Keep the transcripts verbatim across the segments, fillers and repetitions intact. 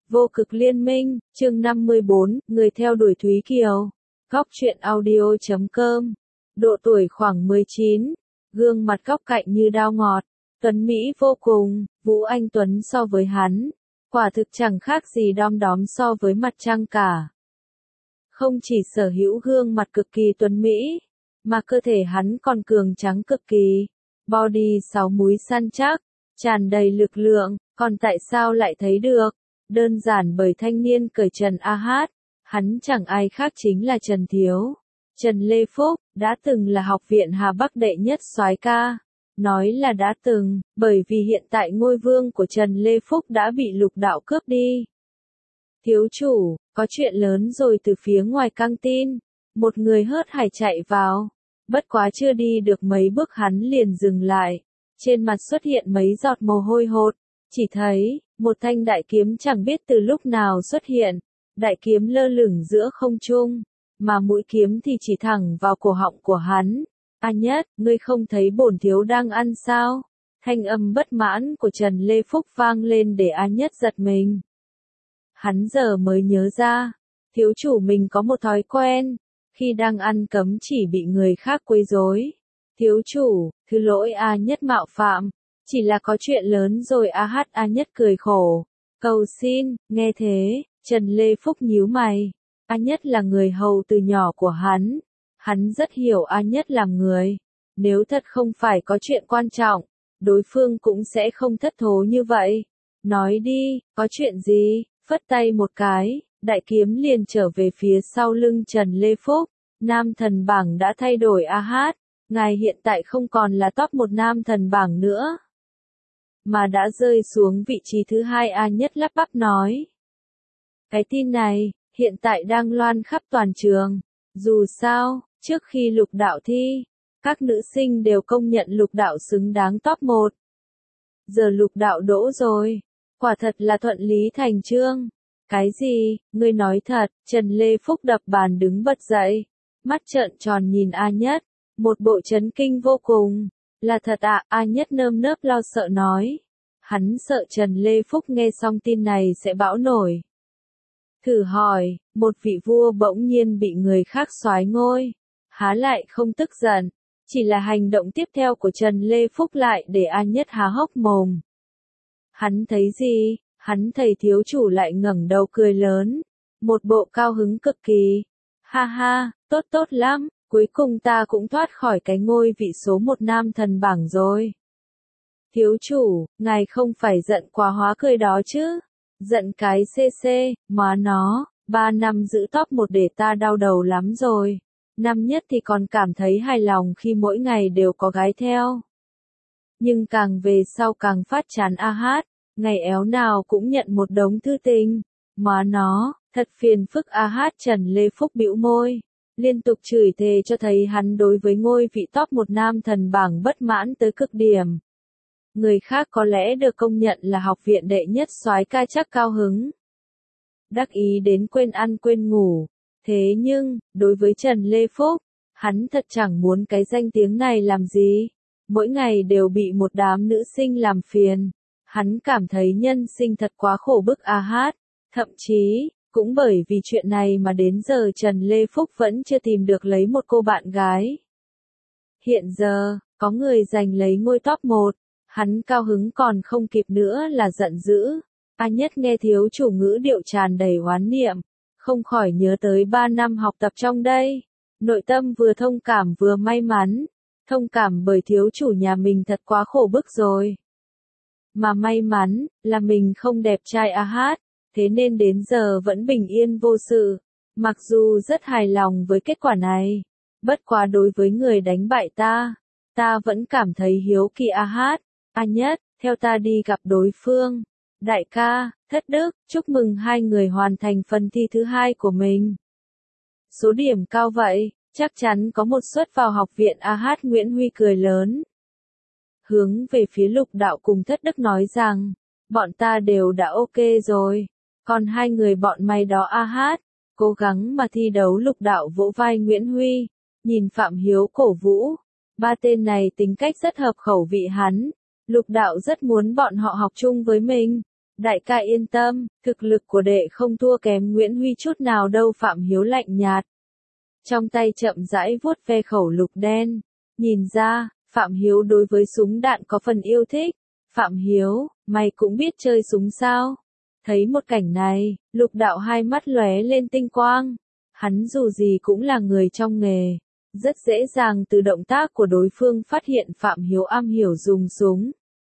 Vô cực liên minh, chương năm mươi bốn, người theo đuổi Thúy Kiều. Góc truyện audio chấm com. Độ tuổi khoảng mười chín, gương mặt góc cạnh như đao ngọt, tuấn mỹ vô cùng, Vũ Anh Tuấn so với hắn, quả thực chẳng khác gì đom đóm so với mặt trăng cả. Không chỉ sở hữu gương mặt cực kỳ tuấn mỹ, mà cơ thể hắn còn cường tráng cực kỳ, body sáu múi săn chắc, tràn đầy lực lượng, còn tại sao lại thấy được? Đơn giản bởi thanh niên cởi trần a hát, hắn chẳng ai khác chính là Trần Thiếu. Trần Lê Phúc, đã từng là học viện Hà Bắc đệ nhất soái ca. Nói là đã từng, bởi vì hiện tại ngôi vương của Trần Lê Phúc đã bị Lục Đạo cướp đi. Thiếu chủ, có chuyện lớn rồi. Từ phía ngoài căng tin, một người hớt hải chạy vào. Bất quá chưa đi được mấy bước hắn liền dừng lại. Trên mặt xuất hiện mấy giọt mồ hôi hột. Chỉ thấy, một thanh đại kiếm chẳng biết từ lúc nào xuất hiện. Đại kiếm lơ lửng giữa không trung, mà mũi kiếm thì chỉ thẳng vào cổ họng của hắn. A Nhất, ngươi không thấy bổn thiếu đang ăn sao? Thanh âm bất mãn của Trần Lê Phúc vang lên để A Nhất giật mình. Hắn giờ mới nhớ ra, thiếu chủ mình có một thói quen, khi đang ăn cấm chỉ bị người khác quấy rối. Thiếu chủ, thứ lỗi A Nhất mạo phạm, chỉ là có chuyện lớn rồi. A hát A Nhất cười khổ, cầu xin. Nghe thế, Trần Lê Phúc nhíu mày. A Nhất là người hầu từ nhỏ của hắn, hắn rất hiểu A Nhất làm người. Nếu thật không phải có chuyện quan trọng, đối phương cũng sẽ không thất thố như vậy. Nói đi, có chuyện gì? Phất tay một cái, đại kiếm liền trở về phía sau lưng Trần Lê Phúc. Nam thần bảng đã thay đổi. A hát, ngài hiện tại không còn là top một nam thần bảng nữa, mà đã rơi xuống vị trí thứ hai. A Nhất lắp bắp nói. Cái tin này, hiện tại đang loan khắp toàn trường. Dù sao, trước khi Lục Đạo thi, các nữ sinh đều công nhận Lục Đạo xứng đáng top một. Giờ Lục Đạo đỗ rồi, quả thật là thuận lý thành chương. Cái gì, ngươi nói thật? Trần Lê Phúc đập bàn đứng bật dậy, mắt trợn tròn nhìn A Nhất, một bộ chấn kinh vô cùng. Là thật ạ? À? A Nhất nơm nớp lo sợ nói. Hắn sợ Trần Lê Phúc nghe xong tin này sẽ bão nổi. Thử hỏi, một vị vua bỗng nhiên bị người khác soái ngôi, há lại không tức giận? Chỉ là hành động tiếp theo của Trần Lê Phúc lại để A Nhất há hốc mồm. Hắn thấy gì? Hắn thấy thiếu chủ lại ngẩng đầu cười lớn, một bộ cao hứng cực kỳ. Ha ha, tốt tốt lắm, cuối cùng ta cũng thoát khỏi cái ngôi vị số một nam thần bảng rồi. Thiếu chủ, ngài không phải giận quá hóa cười đó chứ? Giận cái xê xê, mà nó, ba năm giữ top một để ta đau đầu lắm rồi. Năm nhất thì còn cảm thấy hài lòng khi mỗi ngày đều có gái theo. Nhưng càng về sau càng phát chán. A hát, ngày éo nào cũng nhận một đống thư tình. Mà nó, thật phiền phức. A hát. Trần Lê Phúc bĩu môi, liên tục chửi thề cho thấy hắn đối với ngôi vị top một nam thần bảng bất mãn tới cực điểm. Người khác có lẽ được công nhận là học viện đệ nhất soái ca chắc cao hứng, đắc ý đến quên ăn quên ngủ. Thế nhưng, đối với Trần Lê Phúc, hắn thật chẳng muốn cái danh tiếng này làm gì. Mỗi ngày đều bị một đám nữ sinh làm phiền. Hắn cảm thấy nhân sinh thật quá khổ bức. A hát, thậm chí, cũng bởi vì chuyện này mà đến giờ Trần Lê Phúc vẫn chưa tìm được lấy một cô bạn gái. Hiện giờ, có người giành lấy ngôi top một. Hắn cao hứng còn không kịp nữa là giận dữ. A Nhất nghe thiếu chủ ngữ điệu tràn đầy oán niệm, không khỏi nhớ tới ba năm học tập trong đây. Nội tâm vừa thông cảm vừa may mắn. Thông cảm bởi thiếu chủ nhà mình thật quá khổ bức rồi. Mà may mắn, là mình không đẹp trai. A hát, thế nên đến giờ vẫn bình yên vô sự. Mặc dù rất hài lòng với kết quả này. Bất quá đối với người đánh bại ta, ta vẫn cảm thấy hiếu kỳ. A hát, A Nhất, theo ta đi gặp đối phương. Đại ca, thất đức, chúc mừng hai người hoàn thành phần thi thứ hai của mình. Số điểm cao vậy, chắc chắn có một suất vào học viện. A hát. Nguyễn Huy cười lớn, hướng về phía Lục Đạo cùng thất đức nói rằng, bọn ta đều đã ok rồi, còn hai người bọn mày đó. A hát, cố gắng mà thi đấu. Lục Đạo vỗ vai Nguyễn Huy, nhìn Phạm Hiếu cổ vũ, ba tên này tính cách rất hợp khẩu vị hắn. Lục Đạo rất muốn bọn họ học chung với mình. Đại ca yên tâm, thực lực của đệ không thua kém Nguyễn Huy chút nào đâu. Phạm Hiếu lạnh nhạt. Trong tay chậm rãi vuốt ve khẩu lục đen. Nhìn ra, Phạm Hiếu đối với súng đạn có phần yêu thích. Phạm Hiếu, mày cũng biết chơi súng sao? Thấy một cảnh này, Lục Đạo hai mắt lóe lên tinh quang. Hắn dù gì cũng là người trong nghề. Rất dễ dàng từ động tác của đối phương phát hiện Phạm Hiếu am hiểu dùng súng.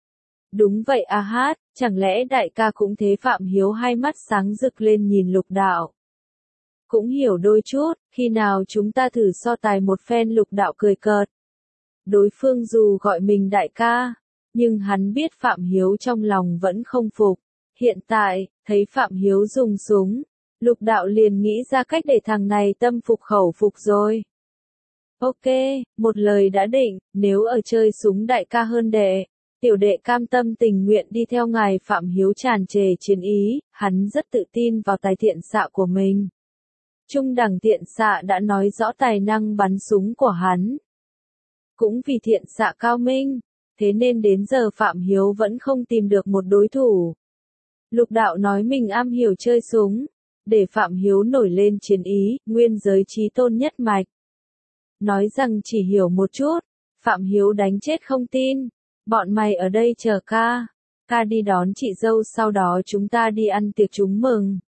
Đúng vậy a hát, chẳng lẽ đại ca cũng thế? Phạm Hiếu hai mắt sáng rực lên nhìn Lục Đạo. Cũng hiểu đôi chút, khi nào chúng ta thử so tài một phen? Lục Đạo cười cợt. Đối phương dù gọi mình đại ca, nhưng hắn biết Phạm Hiếu trong lòng vẫn không phục. Hiện tại, thấy Phạm Hiếu dùng súng, Lục Đạo liền nghĩ ra cách để thằng này tâm phục khẩu phục rồi. Ok, một lời đã định, nếu ở chơi súng đại ca hơn đệ, tiểu đệ cam tâm tình nguyện đi theo ngài. Phạm Hiếu tràn trề chiến ý, hắn rất tự tin vào tài thiện xạ của mình. Trung đẳng thiện xạ đã nói rõ tài năng bắn súng của hắn. Cũng vì thiện xạ cao minh, thế nên đến giờ Phạm Hiếu vẫn không tìm được một đối thủ. Lục Đạo nói mình am hiểu chơi súng, để Phạm Hiếu nổi lên chiến ý, nguyên giới chí tôn nhất mạch. Nói rằng chỉ hiểu một chút, Phạm Hiếu đánh chết không tin. Bọn mày ở đây chờ ca, ca đi đón chị dâu, sau đó chúng ta đi ăn tiệc chúng mừng.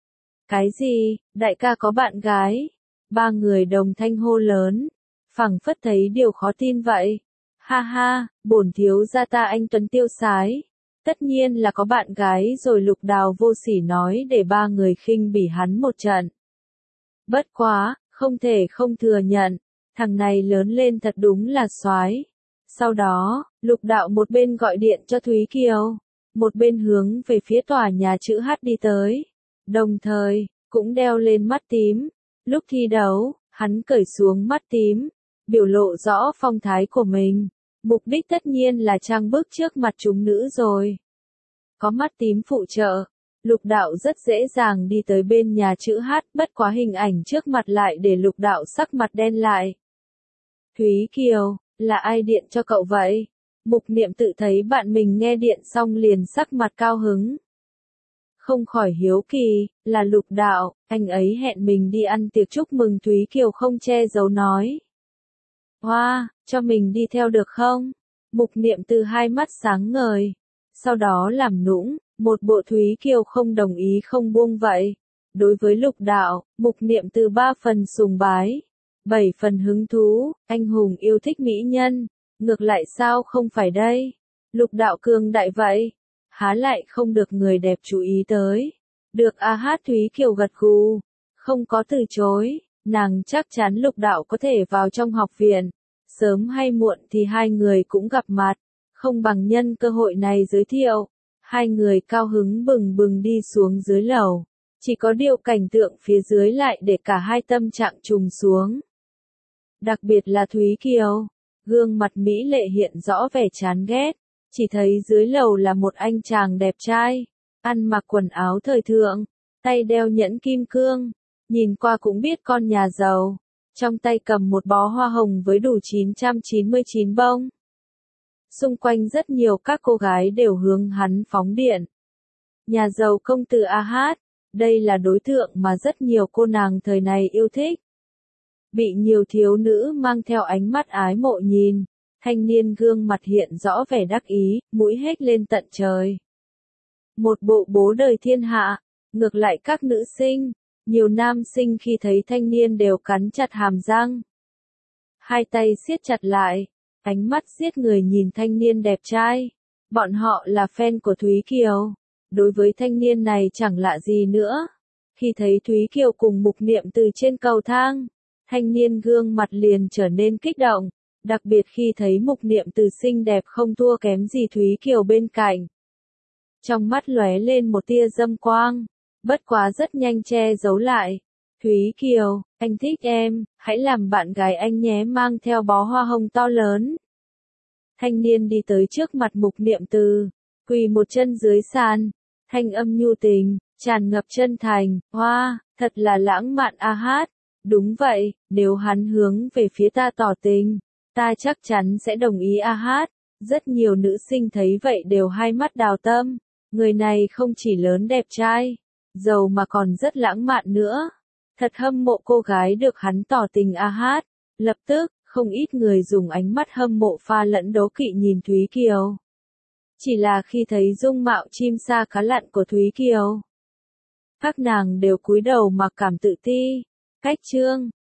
Cái gì, đại ca có bạn gái? Ba người đồng thanh hô lớn, phảng phất thấy điều khó tin vậy. Ha ha, bổn thiếu gia ta anh tuấn tiêu sái. Tất nhiên là có bạn gái rồi. Lục Đào vô sỉ nói để ba người khinh bỉ hắn một trận. Bất quá, không thể không thừa nhận, thằng này lớn lên thật đúng là soái. Sau đó, Lục Đạo một bên gọi điện cho Thúy Kiều, một bên hướng về phía tòa nhà chữ H đi tới. Đồng thời, cũng đeo lên mắt tím. Lúc thi đấu, hắn cởi xuống mắt tím, biểu lộ rõ phong thái của mình. Mục đích tất nhiên là trang bức trước mặt chúng nữ rồi. Có mắt tím phụ trợ, Lục Đạo rất dễ dàng đi tới bên nhà chữ H, bất quá hình ảnh trước mặt lại để Lục Đạo sắc mặt đen lại. Thúy Kiều, là ai điện cho cậu vậy? Mục Niệm tự thấy bạn mình nghe điện xong liền sắc mặt cao hứng. Không khỏi hiếu kỳ, là Lục Đạo, anh ấy hẹn mình đi ăn tiệc chúc mừng. Thúy Kiều không che giấu nói. Hoa, wow, cho mình đi theo được không? Mục Niệm từ hai mắt sáng ngời. Sau đó làm nũng, một bộ Thúy Kiều không đồng ý không buông vậy. Đối với Lục Đạo, Mục Niệm từ ba phần sùng bái, bảy phần hứng thú, anh hùng yêu thích mỹ nhân. Ngược lại sao không phải đây? Lục Đạo cường đại vậy, há lại không được người đẹp chú ý tới. Được a hát. Thúy Kiều gật gù, không có từ chối. Nàng chắc chắn Lục Đạo có thể vào trong học viện. Sớm hay muộn thì hai người cũng gặp mặt. Không bằng nhân cơ hội này giới thiệu. Hai người cao hứng bừng bừng đi xuống dưới lầu. Chỉ có điều cảnh tượng phía dưới lại để cả hai tâm trạng trùng xuống. Đặc biệt là Thúy Kiều. Gương mặt mỹ lệ hiện rõ vẻ chán ghét. Chỉ thấy dưới lầu là một anh chàng đẹp trai. Ăn mặc quần áo thời thượng. Tay đeo nhẫn kim cương. Nhìn qua cũng biết con nhà giàu. Trong tay cầm một bó hoa hồng với đủ chín trăm chín mươi chín bông. Xung quanh rất nhiều các cô gái đều hướng hắn phóng điện. Nhà giàu công tử a hát, đây là đối tượng mà rất nhiều cô nàng thời này yêu thích. Bị nhiều thiếu nữ mang theo ánh mắt ái mộ nhìn, thanh niên gương mặt hiện rõ vẻ đắc ý, mũi hét lên tận trời. Một bộ bố đời thiên hạ, ngược lại các nữ sinh, nhiều nam sinh khi thấy thanh niên đều cắn chặt hàm răng. Hai tay siết chặt lại, ánh mắt giết người nhìn thanh niên đẹp trai. Bọn họ là fan của Thúy Kiều. Đối với thanh niên này chẳng lạ gì nữa. Khi thấy Thúy Kiều cùng Mục Niệm từ trên cầu thang, thanh niên gương mặt liền trở nên kích động. Đặc biệt khi thấy Mục Niệm từ xinh đẹp không thua kém gì Thúy Kiều bên cạnh. Trong mắt lóe lên một tia dâm quang. Bất quá rất nhanh che giấu lại. Thúy Kiều, anh thích em, hãy làm bạn gái anh nhé. Mang theo bó hoa hồng to lớn. Thanh niên đi tới trước mặt Mục Niệm Từ, quỳ một chân dưới sàn, thanh âm nhu tình, tràn ngập chân thành. Hoa, thật là lãng mạn a hát. Đúng vậy, nếu hắn hướng về phía ta tỏ tình, ta chắc chắn sẽ đồng ý a hát. Rất nhiều nữ sinh thấy vậy đều hai mắt đào tâm. Người này không chỉ lớn đẹp trai, giàu mà còn rất lãng mạn nữa. Thật hâm mộ cô gái được hắn tỏ tình a hát. Lập tức, không ít người dùng ánh mắt hâm mộ pha lẫn đố kỵ nhìn Thúy Kiều. Chỉ là khi thấy dung mạo chim sa cá lặn của Thúy Kiều, các nàng đều cúi đầu mặc cảm tự ti. Cách chương